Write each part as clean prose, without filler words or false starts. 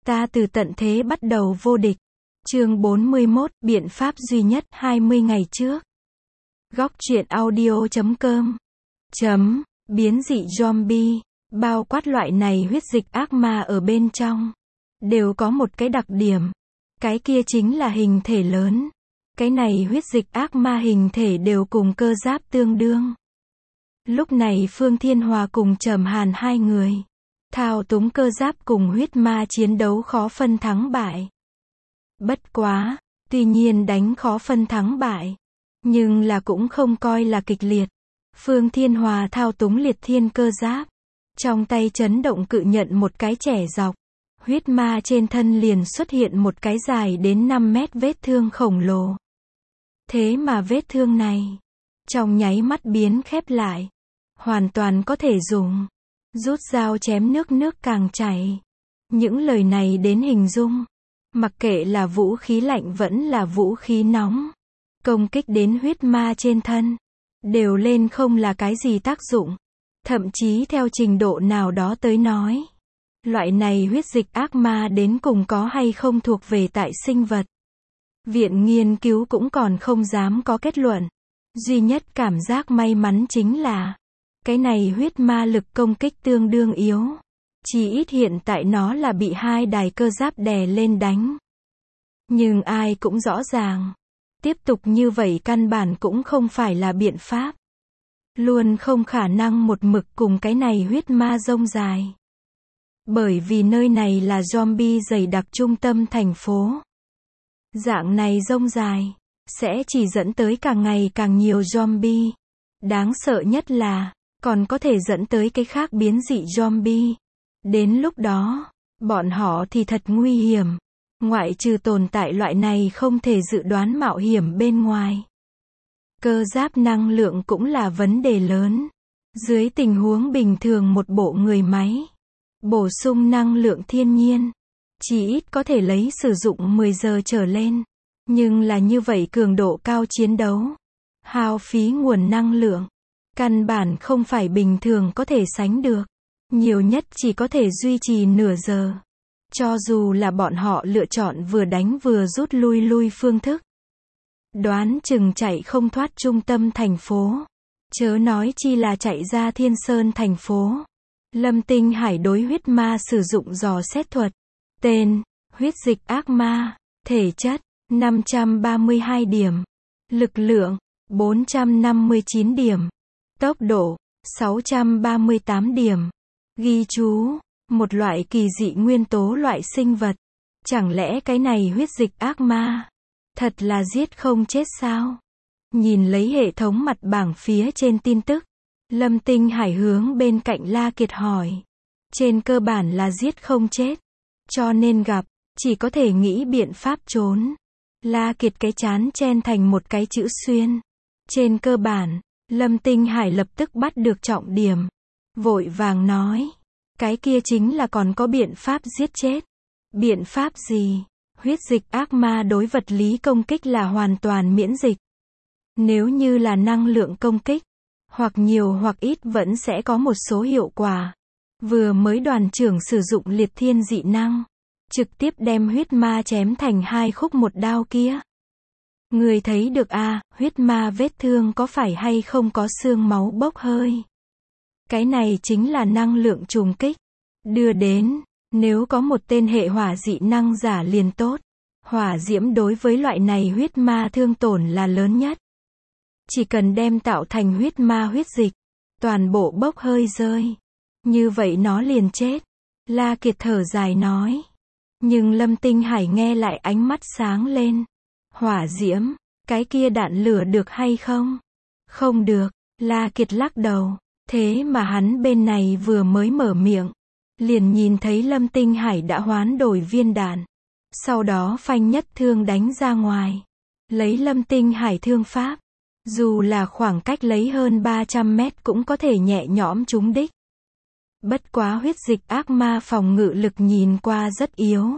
Ta từ tận thế bắt đầu vô địch. Chương 41, biện pháp duy nhất 20 ngày trước. Góc truyện audio.com Biến dị zombie, bao quát loại này huyết dịch ác ma ở bên trong, đều có một cái đặc điểm. Cái kia chính là hình thể lớn. Cái này huyết dịch ác ma hình thể đều cùng cơ giáp tương đương. Lúc này Phương Thiên Hòa cùng Trầm Hàn hai người thao túng cơ giáp cùng huyết ma chiến đấu khó phân thắng bại. Bất quá, tuy nhiên đánh khó phân thắng bại, nhưng là cũng không coi là kịch liệt. Phương Thiên Hòa thao túng liệt thiên cơ giáp, trong tay chấn động cự nhận một cái chẻ dọc. Huyết ma trên thân liền xuất hiện một cái dài đến 5 mét vết thương khổng lồ. Thế mà vết thương này, trong nháy mắt biến khép lại. Hoàn toàn có thể dùng. Rút dao chém nước càng chảy. Những lời này đến hình dung. Mặc kệ là vũ khí lạnh vẫn là vũ khí nóng. Công kích đến huyết ma trên thân. Đều lên không là cái gì tác dụng. Thậm chí theo trình độ nào đó tới nói. Loại này huyết dịch ác ma đến cùng có hay không thuộc về tại sinh vật. Viện nghiên cứu cũng còn không dám có kết luận. Duy nhất cảm giác may mắn chính là cái này huyết ma lực công kích tương đương yếu. Chỉ ít hiện tại nó là bị hai đài cơ giáp đè lên đánh. Nhưng ai cũng rõ ràng. Tiếp tục như vậy căn bản cũng không phải là biện pháp. Luôn không khả năng một mực cùng cái này huyết ma rông dài. Bởi vì nơi này là zombie dày đặc trung tâm thành phố. Dạng này rông dài sẽ chỉ dẫn tới càng ngày càng nhiều zombie. Đáng sợ nhất là còn có thể dẫn tới cái khác biến dị zombie. Đến lúc đó, bọn họ thì thật nguy hiểm. Ngoại trừ tồn tại loại này không thể dự đoán mạo hiểm bên ngoài. Cơ giáp năng lượng cũng là vấn đề lớn. Dưới tình huống bình thường một bộ người máy bổ sung năng lượng thiên nhiên, chỉ ít có thể lấy sử dụng 10 giờ trở lên. Nhưng là như vậy cường độ cao chiến đấu, hao phí nguồn năng lượng, căn bản không phải bình thường có thể sánh được. Nhiều nhất chỉ có thể duy trì nửa giờ. Cho dù là bọn họ lựa chọn vừa đánh vừa rút lui phương thức. Đoán chừng chạy không thoát trung tâm thành phố. Chớ nói chi là chạy ra Thiên Sơn thành phố. Lâm Tinh Hải đối huyết ma sử dụng dò xét thuật. Tên, huyết dịch ác ma. Thể chất, 532 điểm. Lực lượng, 459 điểm. Tốc độ, 638 điểm. Ghi chú, một loại kỳ dị nguyên tố loại sinh vật. Chẳng lẽ cái này huyết dịch ác ma thật là giết không chết sao? Nhìn lấy hệ thống mặt bảng phía trên tin tức, Lâm Tinh Hải hướng bên cạnh La Kiệt hỏi. Trên cơ bản là giết không chết, cho nên gặp, chỉ có thể nghĩ biện pháp trốn. La Kiệt cái chán chen thành một cái chữ xuyên. Trên cơ bản, Lâm Tinh Hải lập tức bắt được trọng điểm. Vội vàng nói. Cái kia chính là còn có biện pháp giết chết. Biện pháp gì? Huyết dịch ác ma đối vật lý công kích là hoàn toàn miễn dịch. Nếu như là năng lượng công kích, hoặc nhiều hoặc ít vẫn sẽ có một số hiệu quả. Vừa mới đoàn trưởng sử dụng liệt thiên dị năng, trực tiếp đem huyết ma chém thành hai khúc một đao kia. Người thấy được huyết ma vết thương có phải hay không có xương máu bốc hơi. Cái này chính là năng lượng trùng kích. Đưa đến, nếu có một tên hệ hỏa dị năng giả liền tốt. Hỏa diễm đối với loại này huyết ma thương tổn là lớn nhất. Chỉ cần đem tạo thành huyết ma huyết dịch, toàn bộ bốc hơi rơi. Như vậy nó liền chết. La Kiệt thở dài nói. Nhưng Lâm Tinh Hải nghe lại ánh mắt sáng lên. Hỏa diễm, cái kia đạn lửa được hay không? Không được, La Kiệt lắc đầu. Thế mà hắn bên này vừa mới mở miệng, liền nhìn thấy Lâm Tinh Hải đã hoán đổi viên đạn. Sau đó phanh nhất thương đánh ra ngoài. Lấy Lâm Tinh Hải thương pháp, dù là khoảng cách lấy hơn 300 mét cũng có thể nhẹ nhõm trúng đích. Bất quá huyết dịch ác ma phòng ngự lực nhìn qua rất yếu.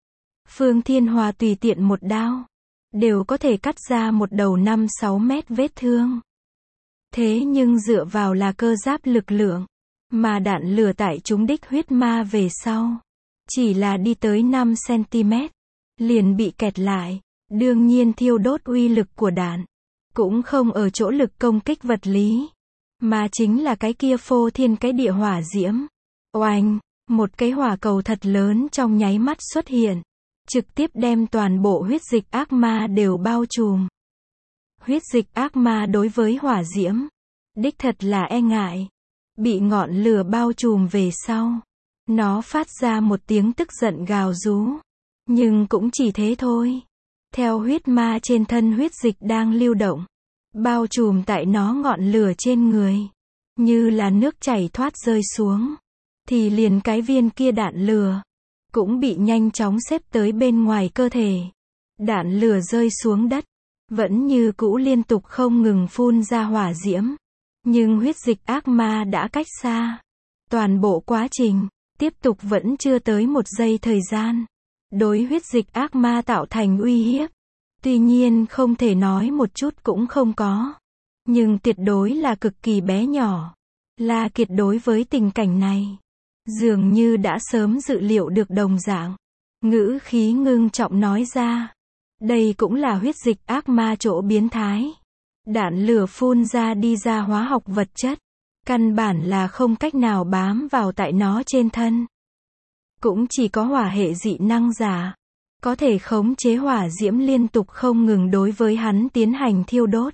Phương Thiên Hòa tùy tiện một đao, đều có thể cắt ra một đầu 5-6 mét vết thương. Thế nhưng dựa vào là cơ giáp lực lượng, mà đạn lửa tại trúng đích huyết ma về sau, Chỉ là đi tới 5 cm, liền bị kẹt lại. Đương nhiên thiêu đốt uy lực của đạn, cũng không ở chỗ lực công kích vật lý, mà chính là cái kia phô thiên cái địa hỏa diễm. Oanh, một cái hỏa cầu thật lớn trong nháy mắt xuất hiện, trực tiếp đem toàn bộ huyết dịch ác ma đều bao trùm. Huyết dịch ác ma đối với hỏa diễm, đích thật là e ngại. Bị ngọn lửa bao trùm về sau, nó phát ra một tiếng tức giận gào rú. Nhưng cũng chỉ thế thôi. Theo huyết ma trên thân huyết dịch đang lưu động, bao trùm tại nó ngọn lửa trên người, như là nước chảy thoát rơi xuống, thì liền cái viên kia đạn lửa cũng bị nhanh chóng xếp tới bên ngoài cơ thể. Đạn lửa rơi xuống đất, vẫn như cũ liên tục không ngừng phun ra hỏa diễm, nhưng huyết dịch ác ma đã cách xa. Toàn bộ quá trình tiếp tục vẫn chưa tới 1 giây thời gian, đối huyết dịch ác ma tạo thành uy hiếp. Tuy nhiên không thể nói một chút cũng không có, nhưng tuyệt đối là cực kỳ bé nhỏ. La Kiệt đối với tình cảnh này, dường như đã sớm dự liệu được đồng dạng. Ngữ khí ngưng trọng nói ra, đây cũng là huyết dịch ác ma chỗ biến thái. Đạn lửa phun ra đi ra hóa học vật chất, căn bản là không cách nào bám vào tại nó trên thân. Cũng chỉ có hỏa hệ dị năng giả có thể khống chế hỏa diễm liên tục không ngừng đối với hắn tiến hành thiêu đốt,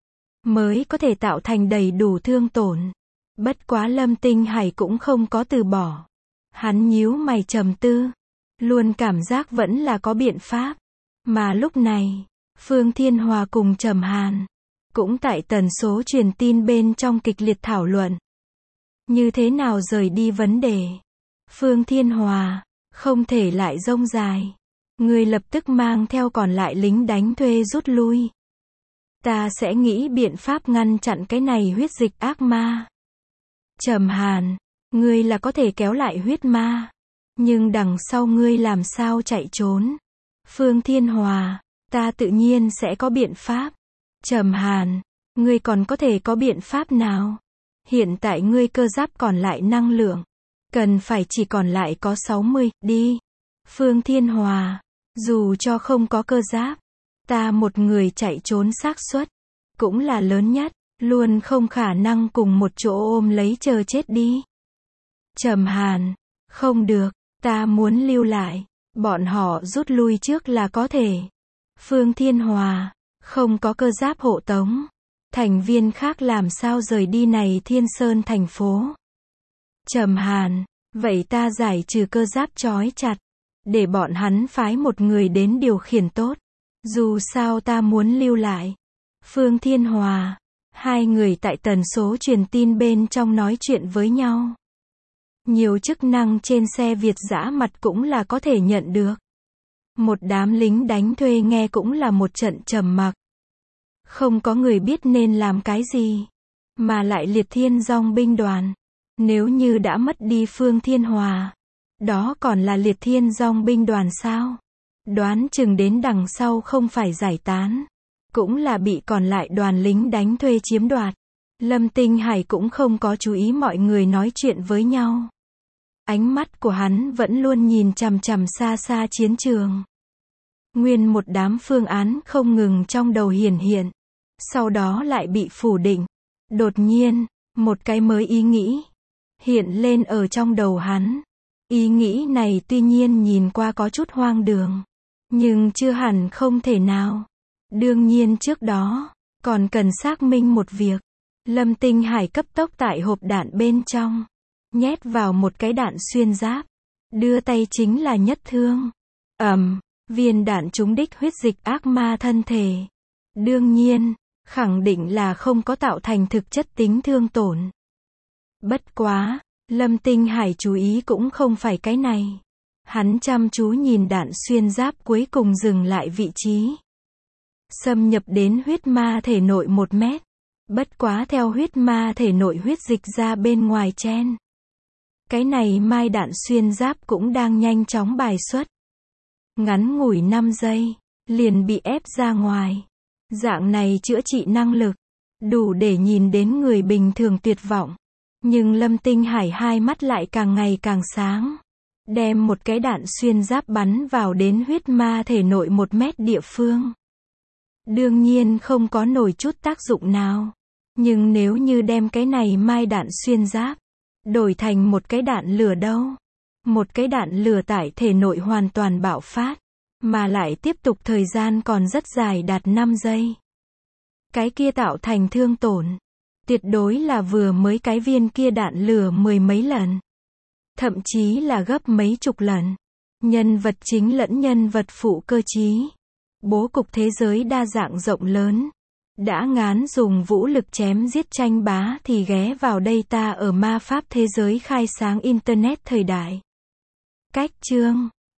mới có thể tạo thành đầy đủ thương tổn. Bất quá Lâm Tinh Hải cũng không có từ bỏ. Hắn nhíu mày trầm tư, luôn cảm giác vẫn là có biện pháp. Mà lúc này, Phương Thiên Hòa cùng Trầm Hàn cũng tại tần số truyền tin bên trong kịch liệt thảo luận. Như thế nào rời đi vấn đề? Phương Thiên Hòa, không thể lại rông dài. Người lập tức mang theo còn lại lính đánh thuê rút lui. Ta sẽ nghĩ biện pháp ngăn chặn cái này huyết dịch ác ma. Trầm Hàn, ngươi là có thể kéo lại huyết ma, nhưng đằng sau ngươi làm sao chạy trốn? Phương Thiên Hòa, ta tự nhiên sẽ có biện pháp. Trầm Hàn, ngươi còn có thể có biện pháp nào? Hiện tại ngươi cơ giáp còn lại năng lượng, cần phải chỉ còn lại có 60, đi. Phương Thiên Hòa, dù cho không có cơ giáp, ta một người chạy trốn xác suất cũng là lớn nhất, luôn không khả năng cùng một chỗ ôm lấy chờ chết đi. Trầm Hàn, không được, ta muốn lưu lại, bọn họ rút lui trước là có thể. Phương Thiên Hòa, không có cơ giáp hộ tống, thành viên khác làm sao rời đi này Thiên Sơn thành phố? Trầm Hàn, vậy ta giải trừ cơ giáp trói chặt, để bọn hắn phái một người đến điều khiển tốt. Dù sao ta muốn lưu lại. Phương Thiên Hòa, hai người tại tần số truyền tin bên trong nói chuyện với nhau. Nhiều chức năng trên xe Việt dã mặt cũng là có thể nhận được. Một đám lính đánh thuê nghe cũng là một trận trầm mặc. Không có người biết nên làm cái gì, mà lại Liệt Thiên Dòng binh đoàn. Nếu như đã mất đi Phương Thiên Hòa, đó còn là Liệt Thiên Dòng binh đoàn sao? Đoán chừng đến đằng sau không phải giải tán, cũng là bị còn lại đoàn lính đánh thuê chiếm đoạt. Lâm Tinh Hải cũng không có chú ý mọi người nói chuyện với nhau. Ánh mắt của hắn vẫn luôn nhìn chằm chằm xa xa chiến trường. Nguyên một đám phương án không ngừng trong đầu hiển hiện, sau đó lại bị phủ định. Đột nhiên, một cái mới ý nghĩ hiện lên ở trong đầu hắn. Ý nghĩ này tuy nhiên nhìn qua có chút hoang đường, nhưng chưa hẳn không thể nào. Đương nhiên trước đó, còn cần xác minh một việc. Lâm Tinh Hải cấp tốc tại hộp đạn bên trong, nhét vào một cái đạn xuyên giáp. Đưa tay chính là nhất thương. Viên đạn trúng đích huyết dịch ác ma thân thể. Đương nhiên, khẳng định là không có tạo thành thực chất tính thương tổn. Bất quá, Lâm Tinh Hải chú ý cũng không phải cái này. Hắn chăm chú nhìn đạn xuyên giáp cuối cùng dừng lại vị trí. Xâm nhập đến huyết ma thể nội 1 mét. Bất quá theo huyết ma thể nội huyết dịch ra bên ngoài chen. Cái này mai đạn xuyên giáp cũng đang nhanh chóng bài xuất. Ngắn ngủi 5 giây, liền bị ép ra ngoài. Dạng này chữa trị năng lực, đủ để nhìn đến người bình thường tuyệt vọng. Nhưng Lâm Tinh Hải hai mắt lại càng ngày càng sáng. đem một cái đạn xuyên giáp bắn vào đến huyết ma thể nội 1 mét địa phương. Đương nhiên không có nổi chút tác dụng nào. Nhưng nếu như đem cái này mai đạn xuyên giáp, đổi thành một cái đạn lửa đâu? Một cái đạn lửa tại thể nội hoàn toàn bạo phát, mà lại tiếp tục thời gian còn rất dài đạt 5 giây. Cái kia tạo thành thương tổn, tuyệt đối là vừa mới cái viên kia đạn lửa 10 mấy lần. Thậm chí là gấp mấy chục lần. Nhân vật chính lẫn nhân vật phụ cơ trí. Bố cục thế giới đa dạng rộng lớn. Đã ngán dùng vũ lực chém giết tranh bá thì ghé vào đây ta ở ma pháp thế giới khai sáng Internet thời đại. Cách chương